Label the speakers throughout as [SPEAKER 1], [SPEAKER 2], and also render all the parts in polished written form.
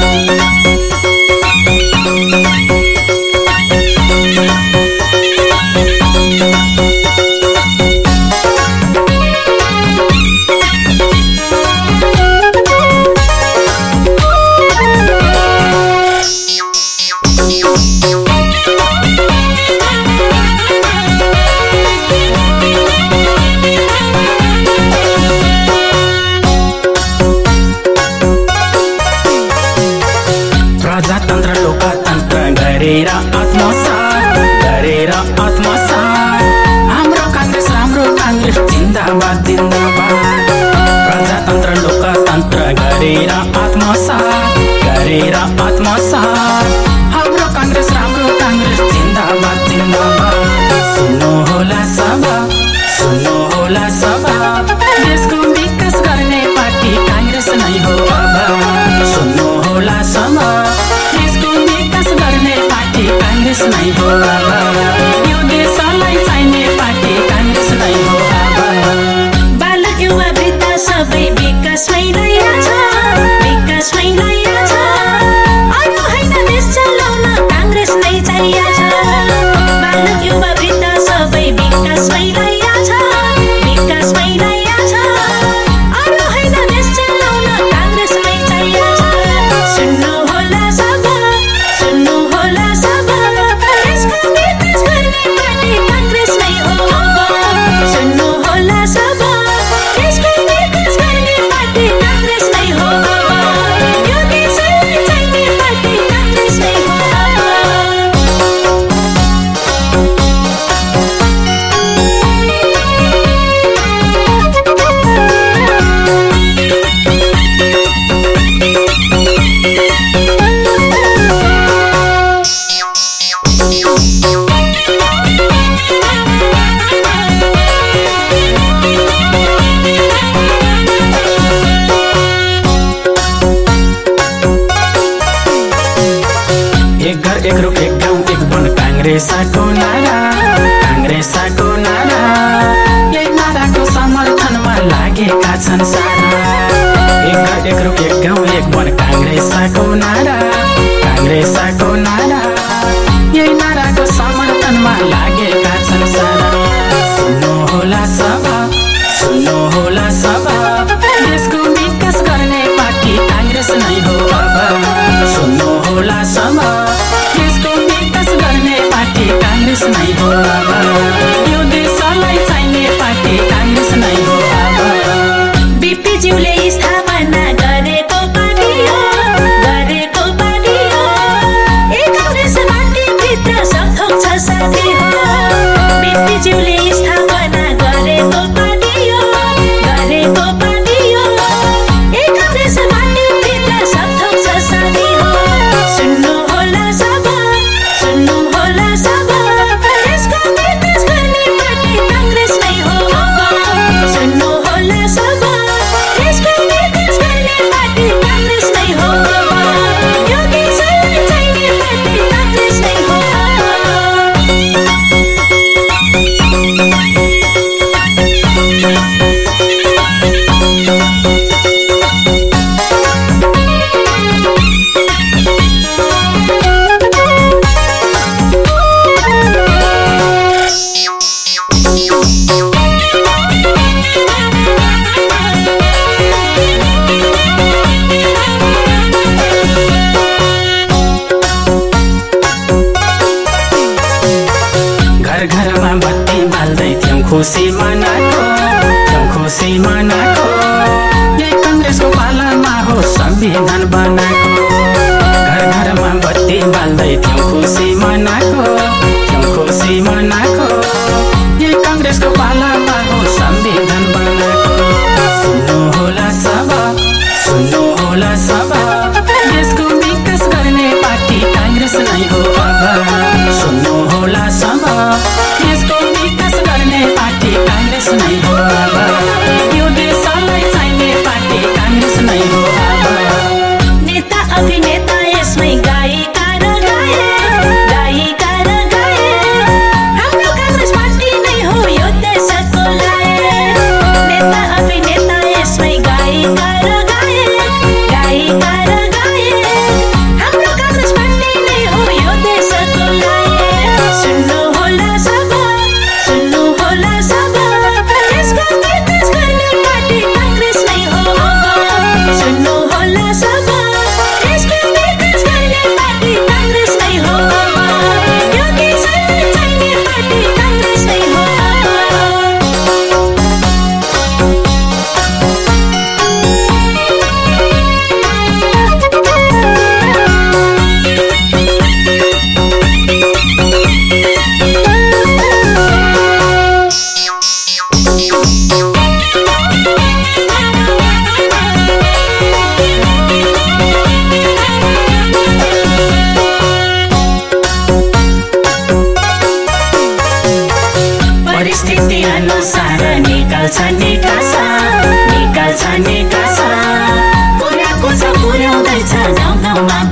[SPEAKER 1] प्रजातन्त्र लोकतन्त्र गरेर आत्मसात हाम्रो कांग्रेस जिन्दाबाद जिन्दाबाद। प्रजातन्त्र लोकतन्त्र गरेर आत्मसात हाम्रो कांग्रेस जिन्दाबाद जिन्दाबाद। सुन्नु होला सब देशको विकास गर्ने पार्टी कांग्रेस नै हो अब। सुन्नु होला सब देशको विकास गर्ने पार्टी कांग्रेस नै हो अब। यो देशलाई चाहिने पार्टी कांग्रेस नै हो अब।
[SPEAKER 2] बालक युवा वृद्ध सबै विकासमै रहेछ अरू हैन देश चलाउन कांग्रेस नै चाहिएछ। बालक युवा वृद्ध सबै विकासमै रहेछ अरू हैन देश चलाउन कांग्रेस नै चाहिएछ। सुन्नु होला सब देशको विकास गर्ने पार्टी कांग्रेस नै हो अब। सुन्नु होला सब देशको विकास गर्ने पार्टी कांग्रेस नै हो अब। यो देशलाई चाहिने पार्टी कांग्रेस नै हो अब।
[SPEAKER 1] एक घर एक रुख एक गाउँ एक वन कांग्रेसको नारा यही नाराको समर्थनमा लागेका छन् सारा। एक घर एक रुख एक गाउँ एक वन कांग्रेसको नारा यही नाराको समर्थनमा लागेका छन् सारा। सुन्नु होला सब देशको विकास गर्ने पार्टी कांग्रेस नै हो अब। सुन्नु होला सब देशको विकास गर्ने पार्टी कांग्रेस नै हो अब। यो देशलाई चाहिने पार्टी कांग्रेस नै हो अब।
[SPEAKER 2] बीपी ज्यूले स्थापना गरेको पार्टी हो ए कांग्रेस पार्टीभित्र सथोक छ साथी हो। बीपी ज्यूले स्थापना गरेको पार्टी हो ए कांग्रेस पार्टीभित्र सथोक छ साथी हो। सुन्नु होला सब देशको विकास गर्ने पार्टी कांग्रेस नै हो अब। सुन्नु होला सब देशको विकास गर्ने पार्टी कांग्रेस नै हो अब। यो देशलाई चाहिने पार्टी कांग्रेस नै हो अब।
[SPEAKER 1] घर घरमा बत्ती बाल्दै थियौं खुसी मनाको यही कांग्रेसको पालामा हो संविधान बनाएको। घर घरमा बत्ती बाल्दै थियौं खुसी मनाको यही कांग्रेसको पालामा हो संविधान बनाएको। सुन्नु होला सब देशको विकास गर्ने पार्टी कांग्रेस नै हो अब। सुन्नु होला सब देशको विकास गर्ने पार्टी कांग्रेस नै हो अब। यो देशलाई चाहिने पार्टी कांग्रेस नै हो अब।
[SPEAKER 2] नेता अभिनेता यसमै गायिका र गायक हाम्रो कांग्रेस पार्टी नै हो यो देशको लायक। नेता अभिनेता यसमै गायिका र गायक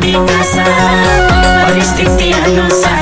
[SPEAKER 1] विकास परिस्थिति अनुसार